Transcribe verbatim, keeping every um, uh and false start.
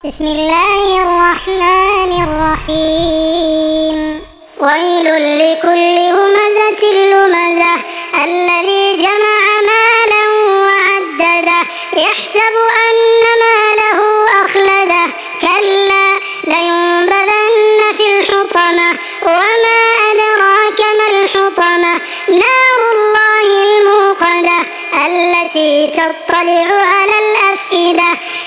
بسم الله الرحمن الرحيم ويل لكل همزة لمزة الذي جمع مالا وعدده يحسب أن ماله أخلده كلا لينبذن في الحطمة وما أدراك ما الحطمة نار الله الموقدة التي تطلع على الأفئدة